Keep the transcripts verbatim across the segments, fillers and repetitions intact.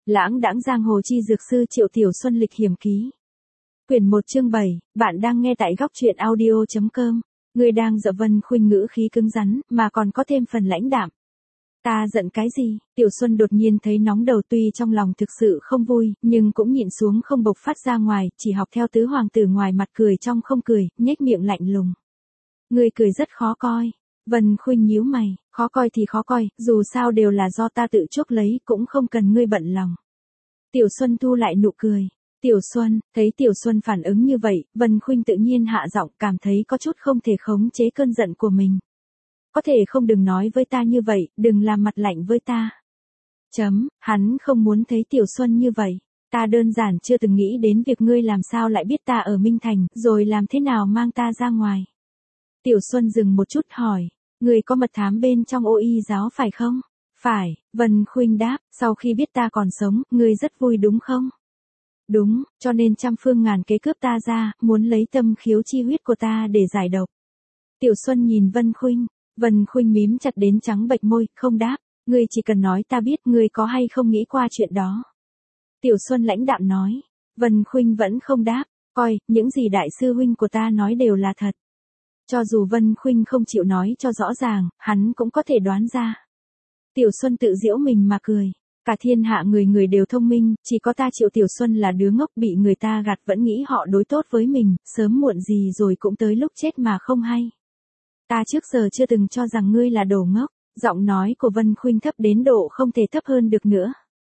Lãng đãng giang hồ chi dược sư Triệu Tiểu Xuân lịch hiểm ký. Quyển một chương bảy, bạn đang nghe tại góc truyện audio chấm com. Người đang dở Vân Khuynh ngữ khí cứng rắn, mà còn có thêm phần lãnh đạm. Ta giận cái gì? Tiểu Xuân đột nhiên thấy nóng đầu, tuy trong lòng thực sự không vui, nhưng cũng nhịn xuống không bộc phát ra ngoài, chỉ học theo tứ hoàng tử ngoài mặt cười trong không cười, nhếch miệng lạnh lùng. Ngươi cười rất khó coi. Vân Khuynh nhíu mày, khó coi thì khó coi, dù sao đều là do ta tự chuốc lấy, cũng không cần ngươi bận lòng. Tiểu Xuân thu lại nụ cười. Tiểu Xuân, thấy Tiểu Xuân phản ứng như vậy, Vân Khuynh tự nhiên hạ giọng, cảm thấy có chút không thể khống chế cơn giận của mình. Có thể không đừng nói với ta như vậy, đừng làm mặt lạnh với ta. Chấm, hắn không muốn thấy Tiểu Xuân như vậy. Ta đơn giản chưa từng nghĩ đến việc ngươi làm sao lại biết ta ở Minh Thành, rồi làm thế nào mang ta ra ngoài. Tiểu Xuân dừng một chút hỏi, ngươi có mật thám bên trong ô y giáo phải không? Phải, Vân Khuynh đáp, sau khi biết ta còn sống, ngươi rất vui đúng không? Đúng, cho nên trăm phương ngàn kế cướp ta ra, muốn lấy tâm khiếu chi huyết của ta để giải độc. Tiểu Xuân nhìn Vân Khuynh, Vân Khuynh mím chặt đến trắng bệch môi, không đáp, ngươi chỉ cần nói ta biết ngươi có hay không nghĩ qua chuyện đó. Tiểu Xuân lãnh đạm nói, Vân Khuynh vẫn không đáp, coi, những gì đại sư huynh của ta nói đều là thật. Cho dù Vân Khuynh không chịu nói cho rõ ràng, hắn cũng có thể đoán ra. Tiểu Xuân tự giễu mình mà cười. Cả thiên hạ người người đều thông minh, chỉ có ta Triệu Tiểu Xuân là đứa ngốc bị người ta gạt, vẫn nghĩ họ đối tốt với mình, sớm muộn gì rồi cũng tới lúc chết mà không hay. Ta trước giờ chưa từng cho rằng ngươi là đồ ngốc. Giọng nói của Vân Khuynh thấp đến độ không thể thấp hơn được nữa.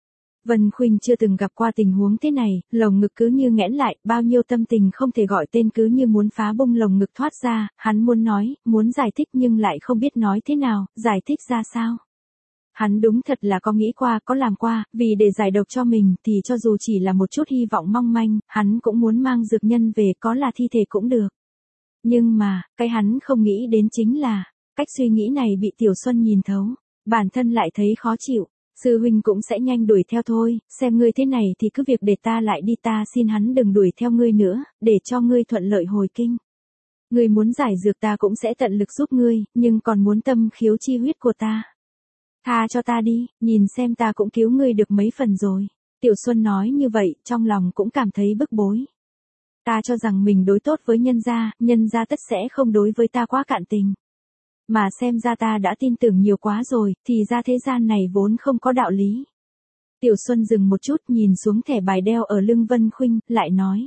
Vân Khuynh chưa từng gặp qua tình huống thế này, lồng ngực cứ như nghẽn lại, bao nhiêu tâm tình không thể gọi tên cứ như muốn phá bung lồng ngực thoát ra, hắn muốn nói, muốn giải thích nhưng lại không biết nói thế nào, giải thích ra sao. Hắn đúng thật là có nghĩ qua, có làm qua, vì để giải độc cho mình thì cho dù chỉ là một chút hy vọng mong manh, hắn cũng muốn mang dược nhân về, có là thi thể cũng được. Nhưng mà, cái hắn không nghĩ đến chính là, cách suy nghĩ này bị Tiểu Xuân nhìn thấu, bản thân lại thấy khó chịu. Sư huynh cũng sẽ nhanh đuổi theo thôi, xem ngươi thế này thì cứ việc để ta lại đi, ta xin hắn đừng đuổi theo ngươi nữa, để cho ngươi thuận lợi hồi kinh. Ngươi muốn giải dược ta cũng sẽ tận lực giúp ngươi, nhưng còn muốn tâm khiếu chi huyết của ta. Tha cho ta đi, nhìn xem ta cũng cứu ngươi được mấy phần rồi. Tiểu Xuân nói như vậy, trong lòng cũng cảm thấy bức bối. Ta cho rằng mình đối tốt với nhân gia, nhân gia tất sẽ không đối với ta quá cạn tình. Mà xem ra ta đã tin tưởng nhiều quá rồi, thì ra thế gian này vốn không có đạo lý. Tiểu Xuân dừng một chút, nhìn xuống thẻ bài đeo ở lưng Vân Khuynh, lại nói.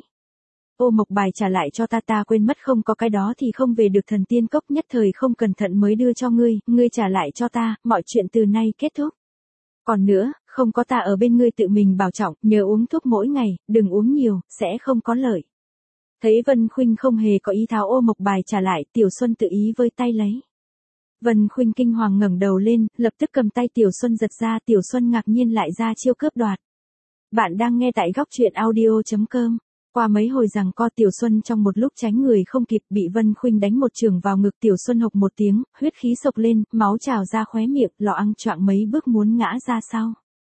Ô mộc bài trả lại cho ta, ta quên mất không có cái đó thì không về được Thần Tiên Cốc, nhất thời không cẩn thận mới đưa cho ngươi, ngươi trả lại cho ta, mọi chuyện từ nay kết thúc. Còn nữa, không có ta ở bên ngươi tự mình bảo trọng, nhớ uống thuốc mỗi ngày, đừng uống nhiều, sẽ không có lợi. Thấy Vân Khuynh không hề có ý tháo ô mộc bài trả lại, Tiểu Xuân tự ý với tay lấy. Vân Khuynh kinh hoàng ngẩng đầu lên, lập tức cầm tay Tiểu Xuân giật ra, Tiểu Xuân ngạc nhiên lại ra chiêu cướp đoạt. Bạn đang nghe tại góc truyện audio chấm com. Qua mấy hồi giằng co, Tiểu Xuân trong một lúc tránh người không kịp, bị Vân Khuynh đánh một chưởng vào ngực, Tiểu Xuân hộc một tiếng, huyết khí sộc lên, máu trào ra khóe miệng, lọ ăn choạng mấy bước muốn ngã ra sau.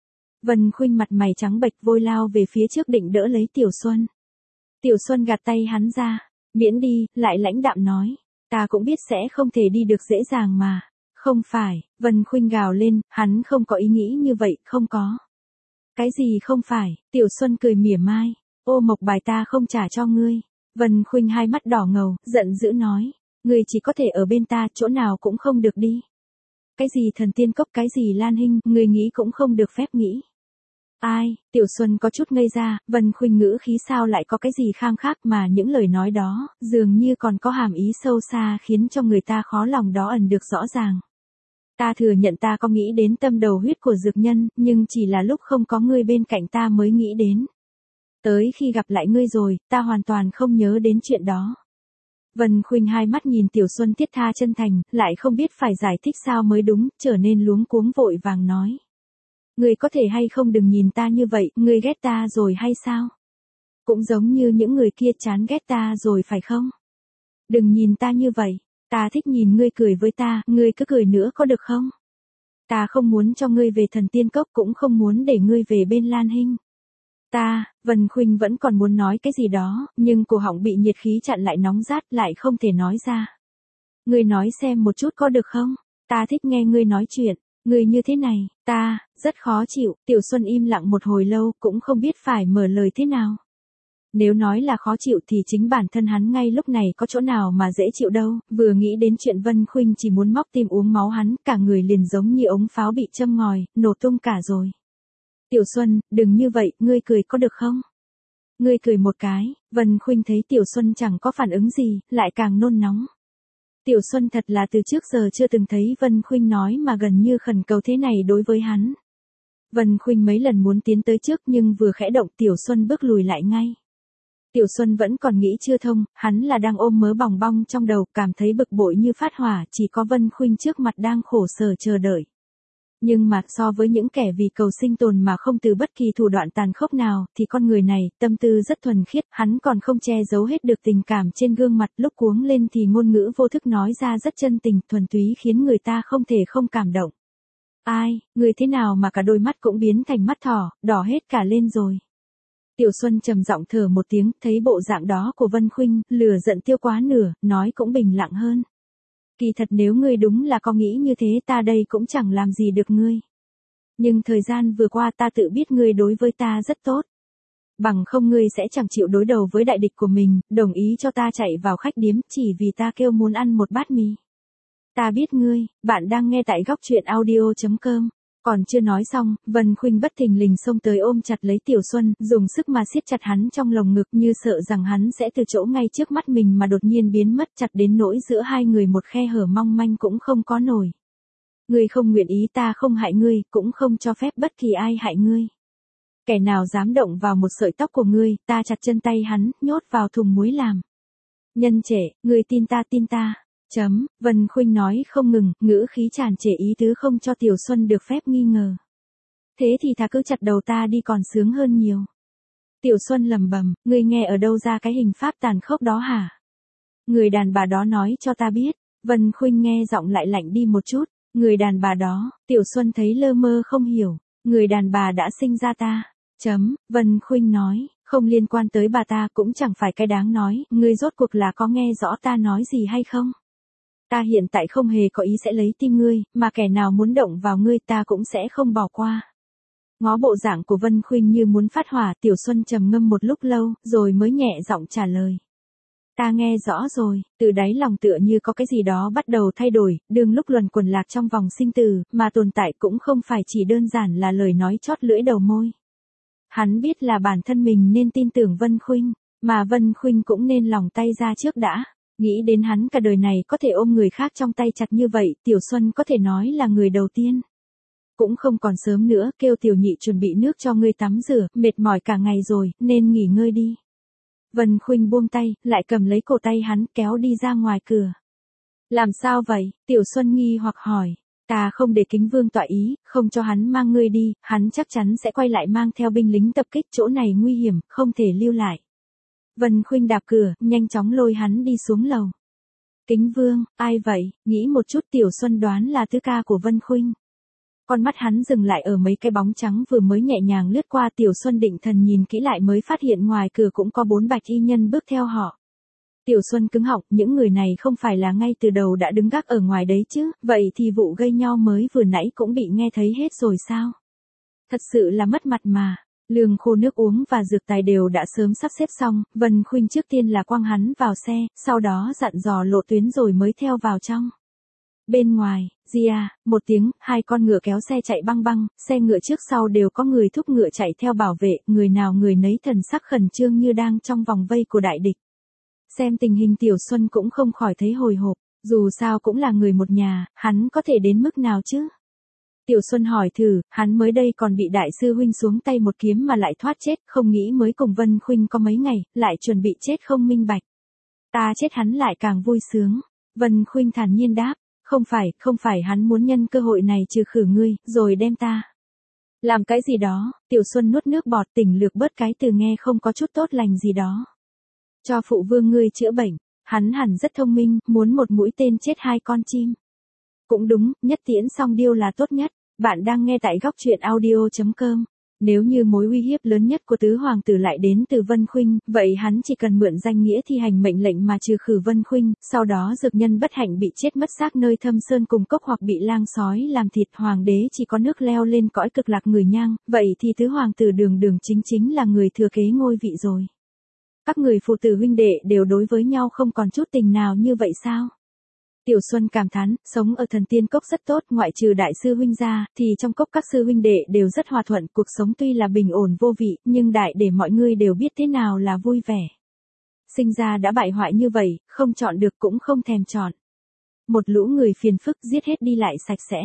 Vân Khuynh mặt mày trắng bệch vội lao về phía trước định đỡ lấy Tiểu Xuân. Tiểu Xuân gạt tay hắn ra, miễn đi, lại lãnh đạm nói. Ta cũng biết sẽ không thể đi được dễ dàng mà. Không phải, Vân Khuynh gào lên, hắn không có ý nghĩ như vậy, không có. Cái gì không phải? Tiểu Xuân cười mỉa mai. Ô mộc bài ta không trả cho ngươi. Vân Khuynh hai mắt đỏ ngầu, giận dữ nói. Ngươi chỉ có thể ở bên ta, chỗ nào cũng không được đi. Cái gì Thần Tiên Cốc, cái gì Lan Hinh, ngươi nghĩ cũng không được phép nghĩ. Ai? Tiểu Xuân có chút ngây ra, Vân Khuynh ngữ khí sao lại có cái gì khang khác, mà những lời nói đó, dường như còn có hàm ý sâu xa khiến cho người ta khó lòng đó ẩn được rõ ràng. Ta thừa nhận ta có nghĩ đến tâm đầu huyết của dược nhân, nhưng chỉ là lúc không có ngươi bên cạnh ta mới nghĩ đến. Tới khi gặp lại ngươi rồi, ta hoàn toàn không nhớ đến chuyện đó. Vân Khuynh hai mắt nhìn Tiểu Xuân thiết tha chân thành, lại không biết phải giải thích sao mới đúng, trở nên luống cuống vội vàng nói. Ngươi có thể hay không đừng nhìn ta như vậy, ngươi ghét ta rồi hay sao? Cũng giống như những người kia chán ghét ta rồi phải không? Đừng nhìn ta như vậy, ta thích nhìn ngươi cười với ta, ngươi cứ cười nữa có được không? Ta không muốn cho ngươi về Thần Tiên Cốc, cũng không muốn để ngươi về bên Lan Hinh. Ta, Vân Khuynh vẫn còn muốn nói cái gì đó, nhưng cổ họng bị nhiệt khí chặn lại, nóng rát, lại không thể nói ra. Ngươi nói xem một chút có được không? Ta thích nghe ngươi nói chuyện. Ngươi như thế này, ta, Rất khó chịu, Tiểu Xuân im lặng một hồi lâu, cũng không biết phải mở lời thế nào. Nếu nói là khó chịu thì chính bản thân hắn ngay lúc này có chỗ nào mà dễ chịu đâu, vừa nghĩ đến chuyện Vân Khuynh chỉ muốn móc tim uống máu hắn, cả người liền giống như ống pháo bị châm ngòi, nổ tung cả rồi. Tiểu Xuân, đừng như vậy, ngươi cười có được không? Ngươi cười một cái, Vân Khuynh thấy Tiểu Xuân chẳng có phản ứng gì, lại càng nôn nóng. Tiểu Xuân thật là từ trước giờ chưa từng thấy Vân Khuynh nói mà gần như khẩn cầu thế này đối với hắn. Vân Khuynh mấy lần muốn tiến tới trước nhưng vừa khẽ động Tiểu Xuân bước lùi lại ngay. Tiểu Xuân vẫn còn nghĩ chưa thông, hắn là đang ôm mớ bòng bong trong đầu, cảm thấy bực bội như phát hỏa, chỉ có Vân Khuynh trước mặt đang khổ sở chờ đợi. Nhưng mà so với những kẻ vì cầu sinh tồn mà không từ bất kỳ thủ đoạn tàn khốc nào, thì con người này, tâm tư rất thuần khiết, hắn còn không che giấu hết được tình cảm trên gương mặt, lúc cuống lên thì ngôn ngữ vô thức nói ra rất chân tình, thuần túy khiến người ta không thể không cảm động. Ai, người thế nào mà cả đôi mắt cũng biến thành mắt thỏ, đỏ hết cả lên rồi. Tiểu Xuân trầm giọng thở một tiếng, thấy bộ dạng đó của Vân Khuynh, lửa giận tiêu quá nửa, nói cũng bình lặng hơn. Kỳ thật nếu ngươi đúng là có nghĩ như thế ta đây cũng chẳng làm gì được ngươi. Nhưng thời gian vừa qua ta tự biết ngươi đối với ta rất tốt. Bằng không ngươi sẽ chẳng chịu đối đầu với đại địch của mình, đồng ý cho ta chạy vào khách điếm chỉ vì ta kêu muốn ăn một bát mì. Ta biết ngươi, bạn đang nghe tại góc truyện audio chấm com. Còn chưa nói xong, Vân Khuynh bất thình lình xông tới ôm chặt lấy Tiểu Xuân, dùng sức mà siết chặt hắn trong lồng ngực như sợ rằng hắn sẽ từ chỗ ngay trước mắt mình mà đột nhiên biến mất, chặt đến nỗi giữa hai người một khe hở mong manh cũng không có nổi. Ngươi không nguyện ý ta không hại ngươi, cũng không cho phép bất kỳ ai hại ngươi. Kẻ nào dám động vào một sợi tóc của ngươi, ta chặt chân tay hắn, nhốt vào thùng muối làm. Nhân trẻ, ngươi tin ta tin ta. Chấm, Vân Khuynh nói không ngừng, ngữ khí tràn trề ý tứ không cho Tiểu Xuân được phép nghi ngờ. Thế thì thà cứ chặt đầu ta đi còn sướng hơn nhiều. Tiểu Xuân lẩm bẩm, ngươi nghe ở đâu ra cái hình pháp tàn khốc đó hả? Người đàn bà đó nói cho ta biết. Vân Khuynh nghe giọng lại lạnh đi một chút. Người đàn bà đó, Tiểu Xuân thấy lơ mơ không hiểu. Người đàn bà đã sinh ra ta. Chấm, Vân Khuynh nói, không liên quan tới bà ta cũng chẳng phải cái đáng nói, ngươi rốt cuộc là có nghe rõ ta nói gì hay không? Ta hiện tại không hề có ý sẽ lấy tim ngươi, mà kẻ nào muốn động vào ngươi ta cũng sẽ không bỏ qua. Ngó bộ dạng của Vân Khuynh như muốn phát hỏa, Tiểu Xuân trầm ngâm một lúc lâu, rồi mới nhẹ giọng trả lời. Ta nghe rõ rồi, từ đáy lòng tựa như có cái gì đó bắt đầu thay đổi, đương lúc luẩn quẩn lạc trong vòng sinh tử, mà tồn tại cũng không phải chỉ đơn giản là lời nói chót lưỡi đầu môi. Hắn biết là bản thân mình nên tin tưởng Vân Khuynh, mà Vân Khuynh cũng nên lòng tay ra trước đã. Nghĩ đến hắn cả đời này có thể ôm người khác trong tay chặt như vậy, Tiểu Xuân có thể nói là người đầu tiên. Cũng không còn sớm nữa, kêu Tiểu Nhị chuẩn bị nước cho ngươi tắm rửa, mệt mỏi cả ngày rồi, nên nghỉ ngơi đi. Vân Khuynh buông tay, lại cầm lấy cổ tay hắn kéo đi ra ngoài cửa. Làm sao vậy? Tiểu Xuân nghi hoặc hỏi. Ta không để Kính Vương tọa ý, không cho hắn mang ngươi đi, hắn chắc chắn sẽ quay lại mang theo binh lính tập kích, chỗ này nguy hiểm, không thể lưu lại. Vân Khuynh đạp cửa, nhanh chóng lôi hắn đi xuống lầu. Kính Vương, ai vậy? Nghĩ một chút Tiểu Xuân đoán là tứ ca của Vân Khuynh. Con mắt hắn dừng lại ở mấy cái bóng trắng vừa mới nhẹ nhàng lướt qua, Tiểu Xuân định thần nhìn kỹ lại mới phát hiện ngoài cửa cũng có bốn bạch y nhân bước theo họ. Tiểu Xuân cứng họng, những người này không phải là ngay từ đầu đã đứng gác ở ngoài đấy chứ, vậy thì vụ gây nhau mới vừa nãy cũng bị nghe thấy hết rồi sao? Thật sự là mất mặt mà. Lương khô nước uống và dược tài đều đã sớm sắp xếp xong, Vân Khuynh trước tiên là quăng hắn vào xe, sau đó dặn dò lộ tuyến rồi mới theo vào trong. Bên ngoài, Gia, một tiếng, hai con ngựa kéo xe chạy băng băng, xe ngựa trước sau đều có người thúc ngựa chạy theo bảo vệ, người nào người nấy thần sắc khẩn trương như đang trong vòng vây của đại địch. Xem tình hình Tiểu Xuân cũng không khỏi thấy hồi hộp, dù sao cũng là người một nhà, hắn có thể đến mức nào chứ? Tiểu Xuân hỏi thử, hắn mới đây còn bị đại sư huynh xuống tay một kiếm mà lại thoát chết, không nghĩ mới cùng Vân Khuynh có mấy ngày, lại chuẩn bị chết không minh bạch. Ta chết hắn lại càng vui sướng. Vân Khuynh thản nhiên đáp, không phải, không phải hắn muốn nhân cơ hội này trừ khử ngươi, rồi đem ta. Làm cái gì đó? Tiểu Xuân nuốt nước bọt, tỉnh lược bớt cái từ nghe không có chút tốt lành gì đó. Cho phụ vương ngươi chữa bệnh, hắn hẳn rất thông minh, muốn một mũi tên chết hai con chim. Cũng đúng, nhất tiễn song điêu là tốt nhất. Bạn đang nghe tại góc truyện audio chấm com. Nếu như mối uy hiếp lớn nhất của tứ hoàng tử lại đến từ Vân Khuynh, vậy hắn chỉ cần mượn danh nghĩa thi hành mệnh lệnh mà trừ khử Vân Khuynh, sau đó dược nhân bất hạnh bị chết mất xác nơi thâm sơn cùng cốc hoặc bị lang sói làm thịt, hoàng đế chỉ có nước leo lên cõi cực lạc người nhang, vậy thì tứ hoàng tử đường đường chính chính là người thừa kế ngôi vị rồi. Các người phụ tử huynh đệ đều đối với nhau không còn chút tình nào như vậy sao? Tiểu Xuân cảm thán, sống ở thần tiên cốc rất tốt, ngoại trừ đại sư huynh ra, thì trong cốc các sư huynh đệ đều rất hòa thuận, cuộc sống tuy là bình ổn vô vị, nhưng đại để mọi người đều biết thế nào là vui vẻ. Sinh ra đã bại hoại như vậy, không chọn được cũng không thèm chọn. Một lũ người phiền phức giết hết đi lại sạch sẽ.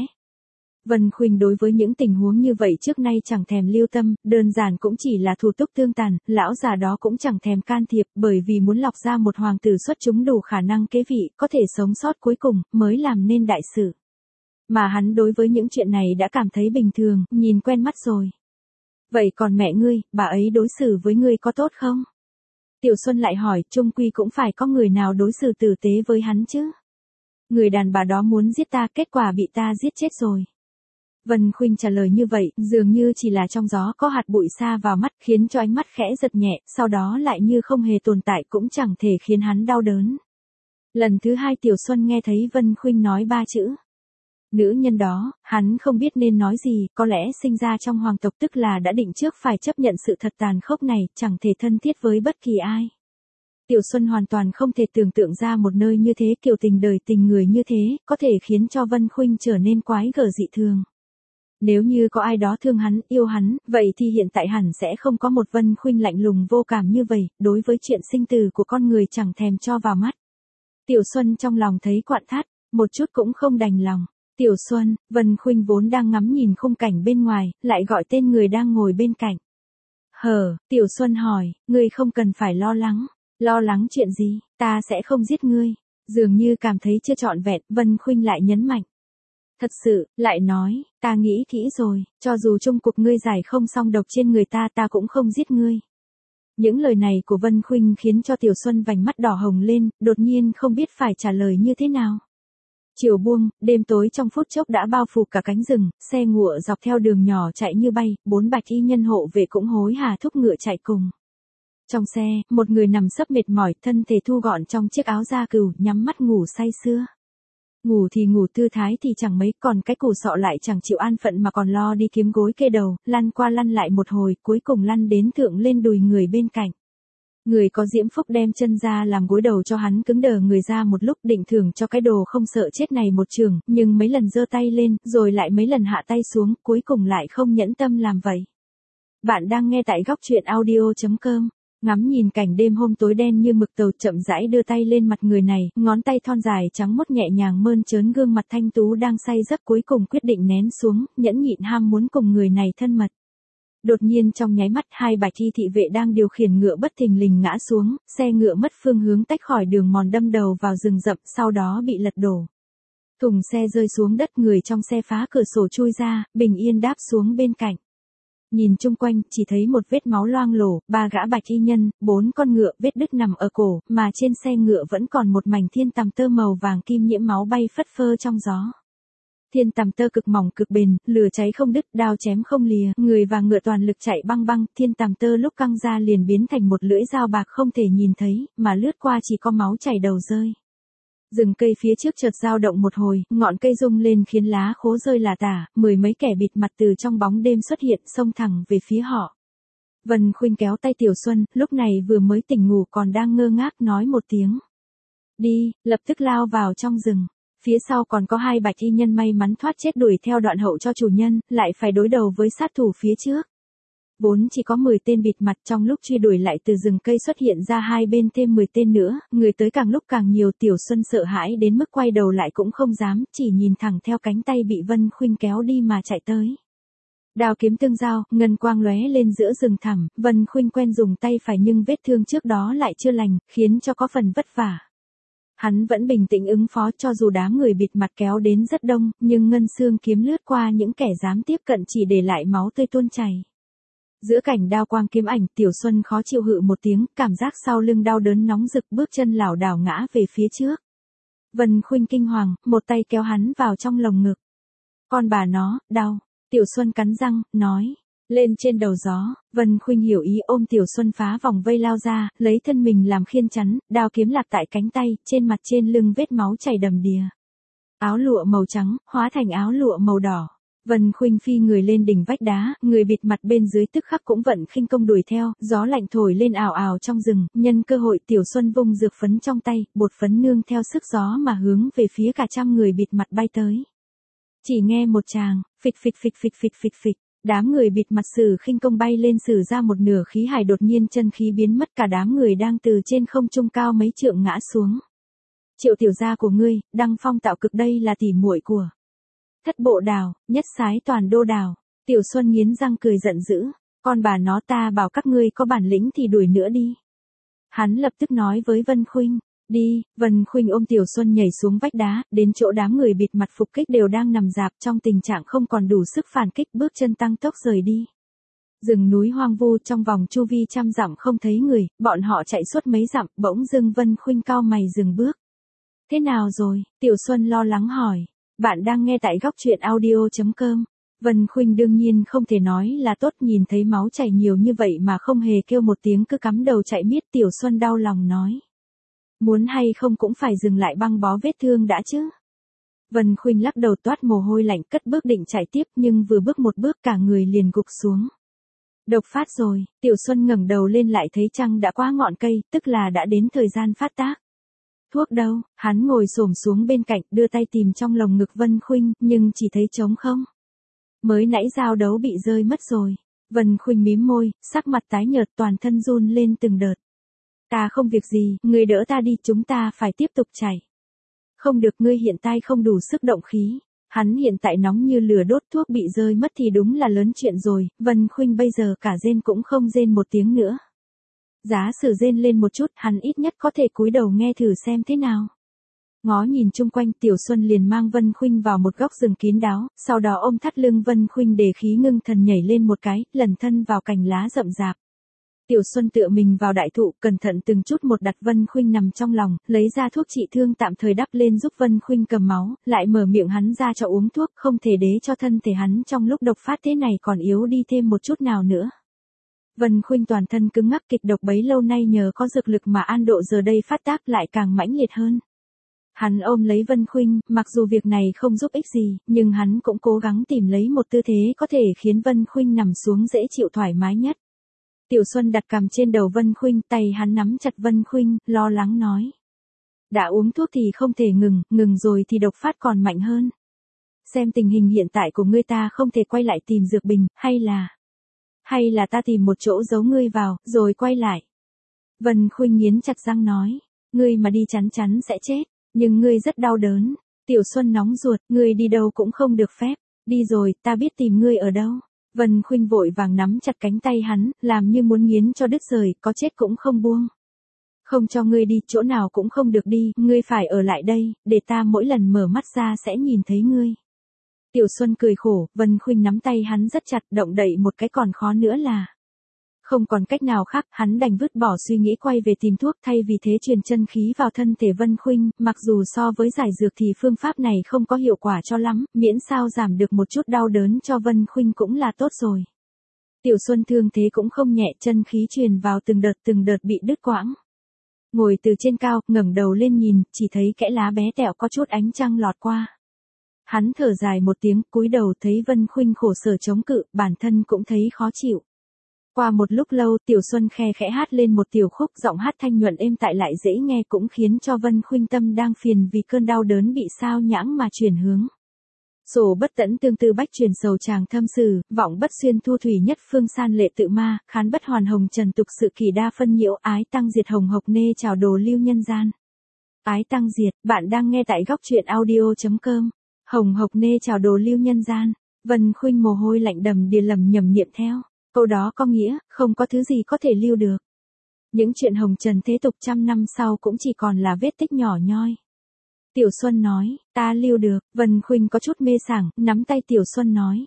Vân Khuynh đối với những tình huống như vậy trước nay chẳng thèm lưu tâm, đơn giản cũng chỉ là thủ tục tương tàn, lão già đó cũng chẳng thèm can thiệp, bởi vì muốn lọc ra một hoàng tử xuất chúng đủ khả năng kế vị, có thể sống sót cuối cùng, mới làm nên đại sự. Mà hắn đối với những chuyện này đã cảm thấy bình thường, nhìn quen mắt rồi. Vậy còn mẹ ngươi, bà ấy đối xử với ngươi có tốt không? Tiểu Xuân lại hỏi, chung quy cũng phải có người nào đối xử tử tế với hắn chứ? Người đàn bà đó muốn giết ta, kết quả bị ta giết chết rồi. Vân Khuynh trả lời như vậy, dường như chỉ là trong gió có hạt bụi sa vào mắt, khiến cho ánh mắt khẽ giật nhẹ, sau đó lại như không hề tồn tại, cũng chẳng thể khiến hắn đau đớn. Lần thứ hai Tiểu Xuân nghe thấy Vân Khuynh nói ba chữ. Nữ nhân đó, hắn không biết nên nói gì, có lẽ sinh ra trong hoàng tộc tức là đã định trước phải chấp nhận sự thật tàn khốc này, chẳng thể thân thiết với bất kỳ ai. Tiểu Xuân hoàn toàn không thể tưởng tượng ra một nơi như thế, kiểu tình đời tình người như thế, có thể khiến cho Vân Khuynh trở nên quái gở dị thường. Nếu như có ai đó thương hắn, yêu hắn, vậy thì hiện tại hẳn sẽ không có một Vân Khuynh lạnh lùng vô cảm như vậy, đối với chuyện sinh tử của con người chẳng thèm cho vào mắt. Tiểu Xuân trong lòng thấy quặn thắt, một chút cũng không đành lòng. Tiểu Xuân, Vân Khuynh vốn đang ngắm nhìn khung cảnh bên ngoài, lại gọi tên người đang ngồi bên cạnh. Hờ, Tiểu Xuân hỏi, ngươi không cần phải lo lắng. Lo lắng chuyện gì, ta sẽ không giết ngươi. Dường như cảm thấy chưa trọn vẹn, Vân Khuynh lại nhấn mạnh. Thật sự, lại nói, ta nghĩ kỹ rồi, cho dù chung cuộc ngươi giải không xong độc trên người ta, ta cũng không giết ngươi. Những lời này của Vân Khuynh khiến cho Tiểu Xuân vành mắt đỏ hồng lên, đột nhiên không biết phải trả lời như thế nào. Chiều buông, đêm tối trong phút chốc đã bao phủ cả cánh rừng, xe ngựa dọc theo đường nhỏ chạy như bay, bốn bạch y nhân hộ vệ cũng hối hả thúc ngựa chạy cùng. Trong xe, một người nằm sấp mệt mỏi, thân thể thu gọn trong chiếc áo da cừu, nhắm mắt ngủ say sưa. Ngủ thì ngủ tư thái thì chẳng mấy, còn cái củ sọ lại chẳng chịu an phận mà còn lo đi kiếm gối kê đầu, lăn qua lăn lại một hồi, cuối cùng lăn đến thượng lên đùi người bên cạnh. Người có diễm phúc đem chân ra làm gối đầu cho hắn, cứng đờ người ra một lúc, định thưởng cho cái đồ không sợ chết này một trường, nhưng mấy lần giơ tay lên, rồi lại mấy lần hạ tay xuống, cuối cùng lại không nhẫn tâm làm vậy. Bạn đang nghe tại góc truyện audio chấm com. Ngắm nhìn cảnh đêm hôm tối đen như mực, tàu chậm rãi đưa tay lên mặt người này, ngón tay thon dài trắng mốt nhẹ nhàng mơn trớn gương mặt thanh tú đang say giấc, cuối cùng quyết định nén xuống, nhẫn nhịn ham muốn cùng người này thân mật. Đột nhiên trong nháy mắt, hai bạch y thị vệ đang điều khiển ngựa bất thình lình ngã xuống, xe ngựa mất phương hướng tách khỏi đường mòn đâm đầu vào rừng rậm, sau đó bị lật đổ. Thùng xe rơi xuống đất, người trong xe phá cửa sổ chui ra, bình yên đáp xuống bên cạnh. Nhìn chung quanh, chỉ thấy một vết máu loang lổ, ba gã bạch y nhân, bốn con ngựa, vết đứt nằm ở cổ, mà trên xe ngựa vẫn còn một mảnh thiên tằm tơ màu vàng kim nhiễm máu bay phất phơ trong gió. Thiên tằm tơ cực mỏng cực bền, lửa cháy không đứt, đao chém không lìa, người và ngựa toàn lực chạy băng băng, thiên tằm tơ lúc căng ra liền biến thành một lưỡi dao bạc không thể nhìn thấy, mà lướt qua chỉ có máu chảy đầu rơi. Rừng cây phía trước chợt dao động một hồi, ngọn cây rung lên khiến lá khô rơi lả tả, mười mấy kẻ bịt mặt từ trong bóng đêm xuất hiện, xông thẳng về phía họ. Vân Khuynh kéo tay Tiểu Xuân, lúc này vừa mới tỉnh ngủ còn đang ngơ ngác, nói một tiếng. Đi, lập tức lao vào trong rừng. Phía sau còn có hai bạch y nhân may mắn thoát chết đuổi theo đoạn hậu cho chủ nhân, lại phải đối đầu với sát thủ phía trước. Vốn chỉ có mười tên bịt mặt, trong lúc truy đuổi lại từ rừng cây xuất hiện ra hai bên thêm mười tên nữa, người tới càng lúc càng nhiều. Tiểu Xuân sợ hãi đến mức quay đầu lại cũng không dám, chỉ nhìn thẳng theo cánh tay bị Vân Khuynh kéo đi mà chạy tới. Đao kiếm tương giao, ngân quang lóe lên giữa rừng thẳm, Vân Khuynh quen dùng tay phải nhưng vết thương trước đó lại chưa lành, khiến cho có phần vất vả. Hắn vẫn bình tĩnh ứng phó, cho dù đám người bịt mặt kéo đến rất đông, nhưng ngân xương kiếm lướt qua những kẻ dám tiếp cận chỉ để lại máu tươi tuôn chảy. Giữa cảnh đao quang kiếm ảnh, Tiểu Xuân khó chịu hự một tiếng, cảm giác sau lưng đau đớn nóng rực, bước chân lảo đảo ngã về phía trước. Vân Khuynh kinh hoàng, một tay kéo hắn vào trong lồng ngực. Con bà nó, đau. Tiểu Xuân cắn răng, nói. Lên trên đầu gió, Vân Khuynh hiểu ý ôm Tiểu Xuân phá vòng vây lao ra, lấy thân mình làm khiên chắn, đao kiếm lạc tại cánh tay, trên mặt trên lưng vết máu chảy đầm đìa. Áo lụa màu trắng, hóa thành áo lụa màu đỏ. Vân Khuynh phi người lên đỉnh vách đá, người bịt mặt bên dưới tức khắc cũng vận khinh công đuổi theo, gió lạnh thổi lên ào ào trong rừng, nhân cơ hội Tiểu Xuân vung dược phấn trong tay, bột phấn nương theo sức gió mà hướng về phía cả trăm người bịt mặt bay tới. Chỉ nghe một tràng, phịch phịch phịch phịch phịch phịch phịch, đám người bịt mặt Sử khinh công bay lên sử ra một nửa khí hải, đột nhiên chân khí biến mất, cả đám người đang từ trên không trung cao mấy trượng ngã xuống. Triệu tiểu gia của ngươi, đăng phong tạo cực, đây là tỉ muội của Thất Bộ Đào, nhất sái toàn đô đào. Tiểu Xuân nghiến răng cười giận dữ, con bà nó, ta bảo các ngươi có bản lĩnh thì đuổi nữa đi. Hắn lập tức nói với Vân Khuynh, đi. Vân Khuynh ôm Tiểu Xuân nhảy xuống vách đá, đến chỗ đám người bịt mặt phục kích đều đang nằm rạp trong tình trạng không còn đủ sức phản kích, bước chân tăng tốc rời đi. Rừng núi hoang vu trong vòng chu vi trăm dặm không thấy người, bọn họ chạy suốt mấy dặm, bỗng dưng Vân Khuynh cau mày dừng bước. Thế nào rồi? Tiểu Xuân lo lắng hỏi. Bạn đang nghe tại góc truyện audio chấm com. Vân Khuynh đương nhiên không thể nói là tốt, nhìn thấy máu chảy nhiều như vậy mà không hề kêu một tiếng, cứ cắm đầu chạy miết. Tiểu Xuân đau lòng nói. Muốn hay không cũng phải dừng lại băng bó vết thương đã chứ. Vân Khuynh lắc đầu toát mồ hôi lạnh, cất bước định chạy tiếp, nhưng vừa bước một bước cả người liền gục xuống. Độc phát rồi. Tiểu Xuân ngẩng đầu lên lại thấy trăng đã qua ngọn cây, tức là đã đến thời gian phát tác. Thuốc đâu? Hắn ngồi xổm xuống bên cạnh, đưa tay tìm trong lồng ngực Vân Khuynh, nhưng chỉ thấy trống không. Mới nãy giao đấu bị rơi mất rồi. Vân Khuynh mím môi, sắc mặt tái nhợt, toàn thân run lên từng đợt. Ta không việc gì, ngươi đỡ ta đi, chúng ta phải tiếp tục chạy. Không được, ngươi hiện tại không đủ sức động khí. Hắn hiện tại nóng như lửa đốt, thuốc bị rơi mất thì đúng là lớn chuyện rồi. Vân Khuynh bây giờ cả rên cũng không rên một tiếng nữa. Giá sử rên lên một chút, hắn ít nhất có thể cúi đầu nghe thử xem thế nào. Ngó nhìn chung quanh, Tiểu Xuân liền mang Vân Khuynh vào một góc rừng kín đáo, sau đó ôm thắt lưng Vân Khuynh để khí ngưng thần nhảy lên một cái, lẩn thân vào cành lá rậm rạp. Tiểu Xuân tựa mình vào đại thụ, cẩn thận từng chút một đặt Vân Khuynh nằm trong lòng, lấy ra thuốc trị thương tạm thời đắp lên giúp Vân Khuynh cầm máu, lại mở miệng hắn ra cho uống thuốc, không thể để cho thân thể hắn trong lúc độc phát thế này còn yếu đi thêm một chút nào nữa. Vân Khuynh toàn thân cứng ngắc, kịch độc bấy lâu nay nhờ có dược lực mà an độ giờ đây phát tác lại càng mãnh liệt hơn. Hắn ôm lấy Vân Khuynh, mặc dù việc này không giúp ích gì, nhưng hắn cũng cố gắng tìm lấy một tư thế có thể khiến Vân Khuynh nằm xuống dễ chịu thoải mái nhất. Tiểu Xuân đặt cằm trên đầu Vân Khuynh, tay hắn nắm chặt Vân Khuynh, lo lắng nói. Đã uống thuốc thì không thể ngừng, ngừng rồi thì độc phát còn mạnh hơn. Xem tình hình hiện tại của ngươi, ta không thể quay lại tìm dược bình, hay là... Hay là ta tìm một chỗ giấu ngươi vào, rồi quay lại. Vân Khuynh nghiến chặt răng nói. Ngươi mà đi chắn chắn sẽ chết, nhưng ngươi rất đau đớn. Tiểu Xuân nóng ruột, ngươi đi đâu cũng không được phép. Đi rồi, ta biết tìm ngươi ở đâu. Vân Khuynh vội vàng nắm chặt cánh tay hắn, làm như muốn nghiến cho đứt rời, có chết cũng không buông. Không cho ngươi đi, chỗ nào cũng không được đi, ngươi phải ở lại đây, để ta mỗi lần mở mắt ra sẽ nhìn thấy ngươi. Tiểu Xuân cười khổ, Vân Khuynh nắm tay hắn rất chặt, động đậy một cái còn khó nữa là. Không còn cách nào khác, hắn đành vứt bỏ suy nghĩ quay về tìm thuốc, thay vì thế truyền chân khí vào thân thể Vân Khuynh, mặc dù so với giải dược thì phương pháp này không có hiệu quả cho lắm, miễn sao giảm được một chút đau đớn cho Vân Khuynh cũng là tốt rồi. Tiểu Xuân thương thế cũng không nhẹ, chân khí truyền vào từng đợt từng đợt bị đứt quãng. Ngồi từ trên cao, ngẩng đầu lên nhìn, chỉ thấy kẽ lá bé tẹo có chút ánh trăng lọt qua. Hắn thở dài một tiếng, cúi đầu thấy Vân Khuynh khổ sở chống cự, bản thân cũng thấy khó chịu. Qua một lúc lâu, Tiểu Xuân khe khẽ hát lên một tiểu khúc, giọng hát thanh nhuận êm tại lại dễ nghe, cũng khiến cho Vân Khuynh tâm đang phiền vì cơn đau đớn bị sao nhãng mà chuyển hướng. Sổ bất tẫn tương tư bách truyền sầu chàng thâm sử, vọng bất xuyên thu thủy nhất phương san lệ tự ma, khán bất hoàn hồng trần tục sự kỳ đa phân nhiễu, ái tăng diệt hồng hộc nê chào đồ lưu nhân gian. Ái tăng diệt, bạn đang nghe tại góc truyện audio chấm com. Hồng hộc nê chào đồ lưu nhân gian. Vân Khuynh mồ hôi lạnh đầm đìa lầm nhầm niệm theo. Câu đó có nghĩa, không có thứ gì có thể lưu được. Những chuyện hồng trần thế tục trăm năm sau cũng chỉ còn là vết tích nhỏ nhoi. Tiểu Xuân nói, ta lưu được. Vân Khuynh có chút mê sảng, nắm tay Tiểu Xuân nói.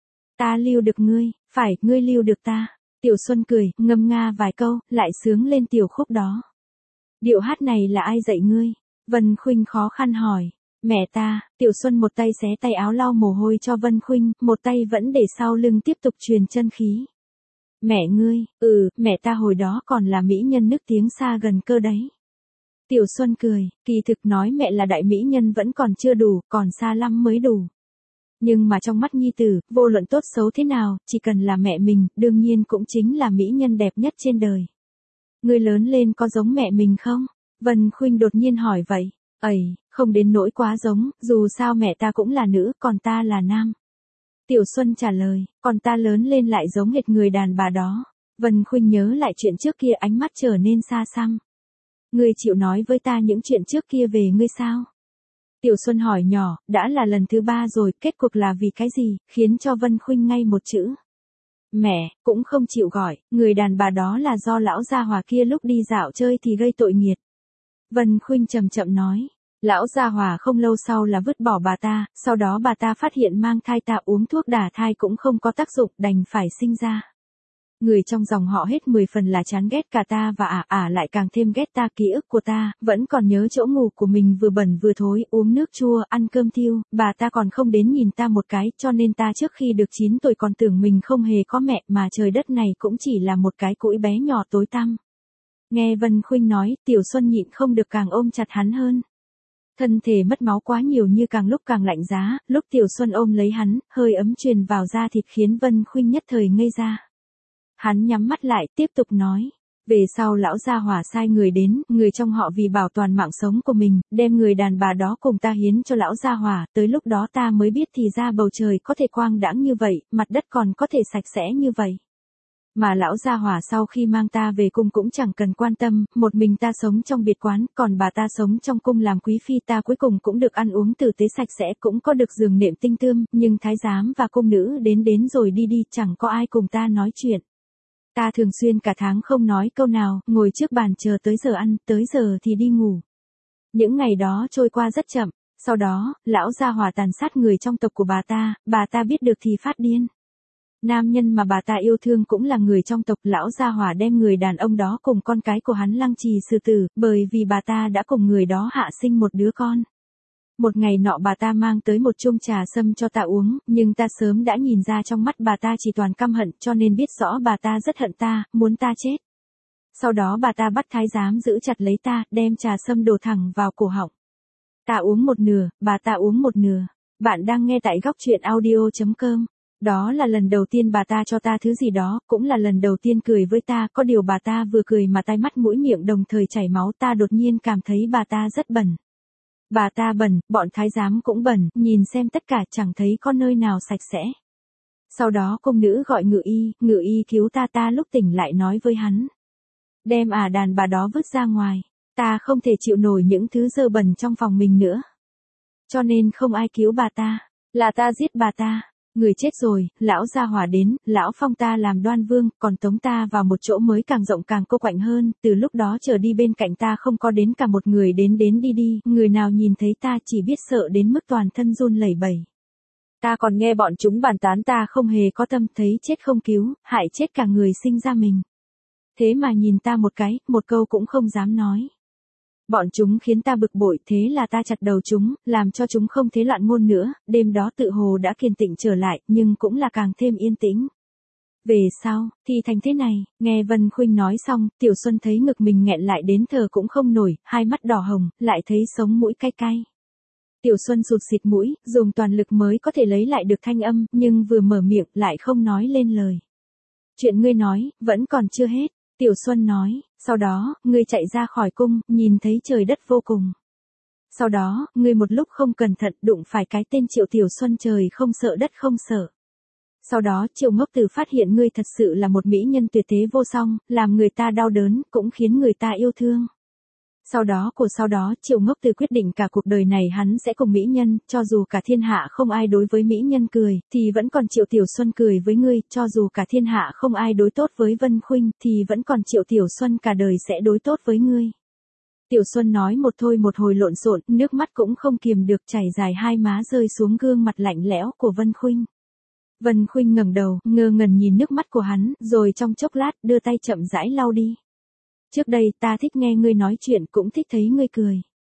Ta lưu được ngươi, phải, ngươi lưu được ta. Tiểu Xuân cười, ngâm nga vài câu, lại sướng lên tiểu khúc đó. Điệu hát này là ai dạy ngươi? Vân Khuynh khó khăn hỏi. Mẹ ta, Tiểu Xuân một tay xé tay áo lau mồ hôi cho Vân Khuynh, một tay vẫn để sau lưng tiếp tục truyền chân khí. Mẹ ngươi, ừ, mẹ ta hồi đó còn là mỹ nhân nức tiếng xa gần cơ đấy. Tiểu Xuân cười, kỳ thực nói mẹ là đại mỹ nhân vẫn còn chưa đủ, còn xa lắm mới đủ. Nhưng mà trong mắt nhi tử, vô luận tốt xấu thế nào, chỉ cần là mẹ mình, đương nhiên cũng chính là mỹ nhân đẹp nhất trên đời. Ngươi lớn lên có giống mẹ mình không? Vân Khuynh đột nhiên hỏi vậy. Ây, không đến nỗi quá giống, dù sao mẹ ta cũng là nữ, còn ta là nam. Tiểu Xuân trả lời, còn ta lớn lên lại giống hệt người đàn bà đó. Vân Khuynh nhớ lại chuyện trước kia, ánh mắt trở nên xa xăm. Ngươi chịu nói với ta những chuyện trước kia về ngươi sao? Tiểu Xuân hỏi nhỏ, đã là lần thứ ba rồi, kết cuộc là vì cái gì, khiến cho Vân Khuynh ngay một chữ. Mẹ, cũng không chịu gọi, người đàn bà đó là do lão gia hòa kia lúc đi dạo chơi thì gây tội nghiệt. Vân Khuynh chậm chậm nói, lão gia hòa không lâu sau là vứt bỏ bà ta, sau đó bà ta phát hiện mang thai, ta uống thuốc đả thai cũng không có tác dụng, đành phải sinh ra. Người trong dòng họ hết mười phần là chán ghét cả ta và ả, ả lại càng thêm ghét ta, ký ức của ta, vẫn còn nhớ chỗ ngủ của mình vừa bẩn vừa thối, uống nước chua, ăn cơm thiêu, bà ta còn không đến nhìn ta một cái, cho nên ta trước khi được chín tuổi còn tưởng mình không hề có mẹ, mà trời đất này cũng chỉ là một cái cũi bé nhỏ tối tăm. Nghe Vân Khuynh nói, Tiểu Xuân nhịn không được càng ôm chặt hắn hơn. Thân thể mất máu quá nhiều như càng lúc càng lạnh giá, lúc Tiểu Xuân ôm lấy hắn, hơi ấm truyền vào da thịt khiến Vân Khuynh nhất thời ngây ra. Hắn nhắm mắt lại, tiếp tục nói. Về sau lão gia hòa sai người đến, người trong họ vì bảo toàn mạng sống của mình, đem người đàn bà đó cùng ta hiến cho lão gia hòa, tới lúc đó ta mới biết thì ra bầu trời có thể quang đãng như vậy, mặt đất còn có thể sạch sẽ như vậy. Mà lão gia hòa sau khi mang ta về cung cũng chẳng cần quan tâm, một mình ta sống trong biệt quán, còn bà ta sống trong cung làm quý phi, ta cuối cùng cũng được ăn uống tử tế sạch sẽ, cũng có được giường nệm tinh tươm, nhưng thái giám và cung nữ đến đến rồi đi đi, chẳng có ai cùng ta nói chuyện. Ta thường xuyên cả tháng không nói câu nào, ngồi trước bàn chờ tới giờ ăn, tới giờ thì đi ngủ. Những ngày đó trôi qua rất chậm, sau đó, lão gia hòa tàn sát người trong tộc của bà ta, bà ta biết được thì phát điên. Nam nhân mà bà ta yêu thương cũng là người trong tộc, lão gia hòa đem người đàn ông đó cùng con cái của hắn lăng trì xử tử, bởi vì bà ta đã cùng người đó hạ sinh một đứa con. Một ngày nọ bà ta mang tới một chung trà sâm cho ta uống, nhưng ta sớm đã nhìn ra trong mắt bà ta chỉ toàn căm hận, cho nên biết rõ bà ta rất hận ta, muốn ta chết. Sau đó bà ta bắt thái giám giữ chặt lấy ta, đem trà sâm đổ thẳng vào cổ họng. Ta uống một nửa, bà ta uống một nửa. Bạn đang nghe tại góc truyện audio chấm com. Đó là lần đầu tiên bà ta cho ta thứ gì đó, cũng là lần đầu tiên cười với ta, có điều bà ta vừa cười mà tai mắt mũi miệng đồng thời chảy máu, ta đột nhiên cảm thấy bà ta rất bẩn. Bà ta bẩn, bọn thái giám cũng bẩn, nhìn xem tất cả chẳng thấy có nơi nào sạch sẽ. Sau đó cung nữ gọi ngự y, ngự y cứu ta, ta lúc tỉnh lại nói với hắn. Đem ả đàn bà đó vứt ra ngoài, ta không thể chịu nổi những thứ dơ bẩn trong phòng mình nữa. Cho nên không ai cứu bà ta, là ta giết bà ta. Người chết rồi, lão gia hòa đến, lão phong ta làm đoan vương, còn tống ta vào một chỗ mới càng rộng càng cô quạnh hơn, từ lúc đó trở đi bên cạnh ta không có đến cả một người đến đến đi đi, người nào nhìn thấy ta chỉ biết sợ đến mức toàn thân run lẩy bẩy. Ta còn nghe bọn chúng bàn tán ta không hề có tâm, thấy chết không cứu, hại chết cả người sinh ra mình. Thế mà nhìn ta một cái, một câu cũng không dám nói. Bọn chúng khiến ta bực bội, thế là ta chặt đầu chúng, làm cho chúng không thế loạn ngôn nữa, đêm đó tự hồ đã kiên tĩnh trở lại, nhưng cũng là càng thêm yên tĩnh. Về sau, thì thành thế này, nghe Vân Khuynh nói xong, Tiểu Xuân thấy ngực mình nghẹn lại đến thở cũng không nổi, hai mắt đỏ hồng, lại thấy sống mũi cay cay. Tiểu Xuân sụt xịt mũi, dùng toàn lực mới có thể lấy lại được thanh âm, nhưng vừa mở miệng lại không nói lên lời. Chuyện ngươi nói, vẫn còn chưa hết. Tiểu Xuân nói, sau đó, ngươi chạy ra khỏi cung, nhìn thấy trời đất vô cùng. Sau đó, ngươi một lúc không cẩn thận đụng phải cái tên Triệu Tiểu Xuân, trời không sợ đất không sợ. Sau đó, Triệu Ngốc Tử phát hiện ngươi thật sự là một mỹ nhân tuyệt thế vô song, làm người ta đau đớn, cũng khiến người ta yêu thương. Sau đó của sau đó, Triệu Ngốc Tử quyết định cả cuộc đời này hắn sẽ cùng mỹ nhân, cho dù cả thiên hạ không ai đối với mỹ nhân cười, thì vẫn còn Triệu Tiểu Xuân cười với ngươi, cho dù cả thiên hạ không ai đối tốt với Vân Khuynh, thì vẫn còn Triệu Tiểu Xuân cả đời sẽ đối tốt với ngươi. Tiểu Xuân nói một thôi một hồi lộn xộn, nước mắt cũng không kiềm được chảy dài hai má rơi xuống gương mặt lạnh lẽo của Vân Khuynh. Vân Khuynh ngẩng đầu, ngơ ngẩn nhìn nước mắt của hắn, rồi trong chốc lát, đưa tay chậm rãi lau đi. Trước đây ta thích nghe ngươi nói chuyện, cũng thích thấy ngươi cười.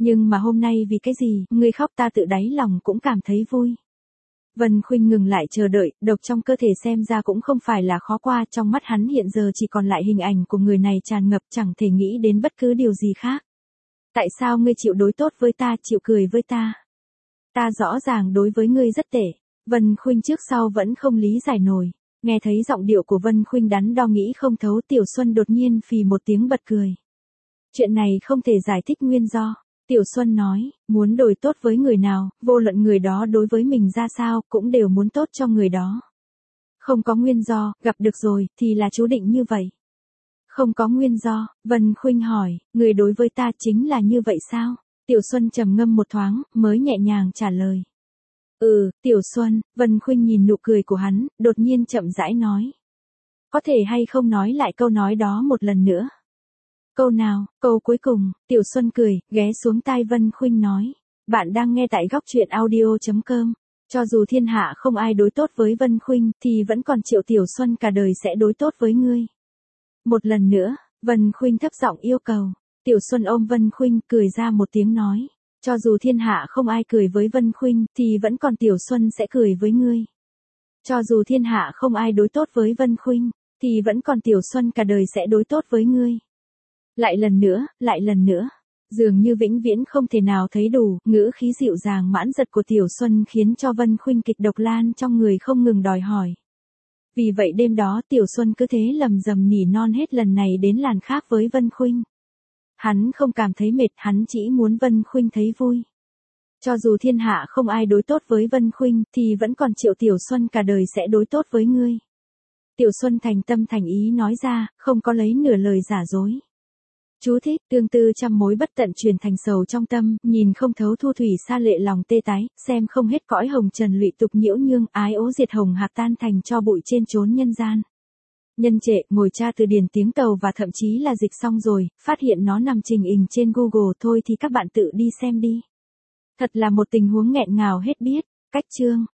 Nhưng mà hôm nay vì cái gì, ngươi khóc ta tự đáy lòng cũng cảm thấy vui. Vân Khuynh ngừng lại chờ đợi, độc trong cơ thể xem ra cũng không phải là khó qua, trong mắt hắn hiện giờ chỉ còn lại hình ảnh của người này tràn ngập, chẳng thể nghĩ đến bất cứ điều gì khác. Tại sao ngươi chịu đối tốt với ta, chịu cười với ta? Ta rõ ràng đối với ngươi rất tệ. Vân Khuynh trước sau vẫn không lý giải nổi. Nghe thấy giọng điệu của Vân Khuynh đắn đo nghĩ không thấu, Tiểu Xuân đột nhiên phì một tiếng bật cười. Chuyện này không thể giải thích nguyên do. Tiểu Xuân nói, muốn đối tốt với người nào, vô luận người đó đối với mình ra sao, cũng đều muốn tốt cho người đó. Không có nguyên do, gặp được rồi, thì là chú định như vậy. Không có nguyên do, Vân Khuynh hỏi, người đối với ta chính là như vậy sao? Tiểu Xuân trầm ngâm một thoáng, mới nhẹ nhàng trả lời. Ừ, Tiểu Xuân, Vân Khuynh nhìn nụ cười của hắn, đột nhiên chậm rãi nói. Có thể hay không nói lại câu nói đó một lần nữa? Câu nào, câu cuối cùng, Tiểu Xuân cười, ghé xuống tai Vân Khuynh nói. Bạn đang nghe tại góc truyện audio chấm com. Cho dù thiên hạ không ai đối tốt với Vân Khuynh, thì vẫn còn Triệu Tiểu Xuân cả đời sẽ đối tốt với ngươi. Một lần nữa, Vân Khuynh thấp giọng yêu cầu. Tiểu Xuân ôm Vân Khuynh, cười ra một tiếng nói. Cho dù thiên hạ không ai cười với Vân Khuynh, thì vẫn còn Tiểu Xuân sẽ cười với ngươi. Cho dù thiên hạ không ai đối tốt với Vân Khuynh, thì vẫn còn Tiểu Xuân cả đời sẽ đối tốt với ngươi. Lại lần nữa, lại lần nữa. Dường như vĩnh viễn không thể nào thấy đủ, ngữ khí dịu dàng mãn giật của Tiểu Xuân khiến cho Vân Khuynh kịch độc lan trong người không ngừng đòi hỏi. Vì vậy đêm đó Tiểu Xuân cứ thế lầm rầm nỉ non hết lần này đến lần khác với Vân Khuynh. Hắn không cảm thấy mệt, hắn chỉ muốn Vân Khuynh thấy vui. Cho dù thiên hạ không ai đối tốt với Vân Khuynh, thì vẫn còn Triệu Tiểu Xuân cả đời sẽ đối tốt với ngươi. Tiểu Xuân thành tâm thành ý nói ra, không có lấy nửa lời giả dối. Chú thích, tương tư trăm mối bất tận truyền thành sầu trong tâm, nhìn không thấu thu thủy xa lệ lòng tê tái, xem không hết cõi hồng trần lụy tục nhiễu nhương, ái ố diệt hồng hạc tan thành cho bụi trên chốn nhân gian. Nhân trệ, ngồi tra từ điển tiếng Tàu và thậm chí là dịch xong rồi, phát hiện nó nằm trình hình trên Google thôi thì các bạn tự đi xem đi. Thật là một tình huống nghẹn ngào hết biết. Cách chương